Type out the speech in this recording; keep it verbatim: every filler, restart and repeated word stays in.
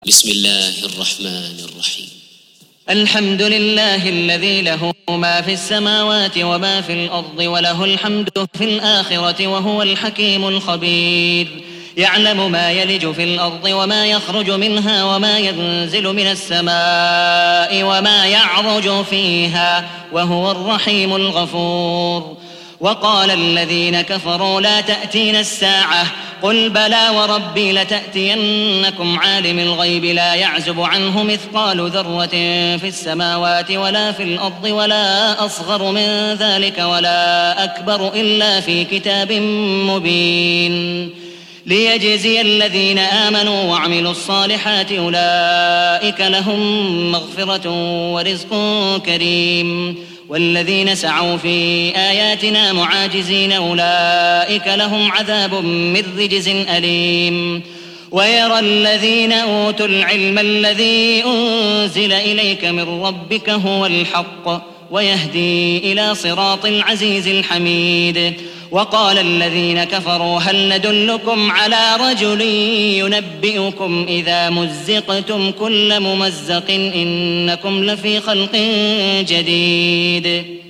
بسم الله الرحمن الرحيم. الحمد لله الذي له ما في السماوات وما في الأرض وله الحمد في الآخرة وهو الحكيم الخبير. يعلم ما يلج في الأرض وما يخرج منها وما ينزل من السماء وما يعرج فيها وهو الرحيم الغفور. وقال الذين كفروا لا تأتينا الساعة قل بلى وربي لتأتينكم عالم الغيب لا يعزب عنه مثقال ذرة في السماوات ولا في الأرض ولا أصغر من ذلك ولا أكبر إلا في كتاب مبين ليجزي الذين آمنوا وعملوا الصالحات أولئك لهم مغفرة ورزق كريم. والذين سعوا في آياتنا معاجزين أولئك لهم عذاب من رجز أليم. ويرى الذين أوتوا العلم الذي أنزل إليك من ربك هو الحق ويهدي إلى صراط العزيز الحميد. وقال الذين كفروا هل ندلكم على رجل ينبئكم إذا مزقتم كل ممزق إنكم لفي خلق جديد.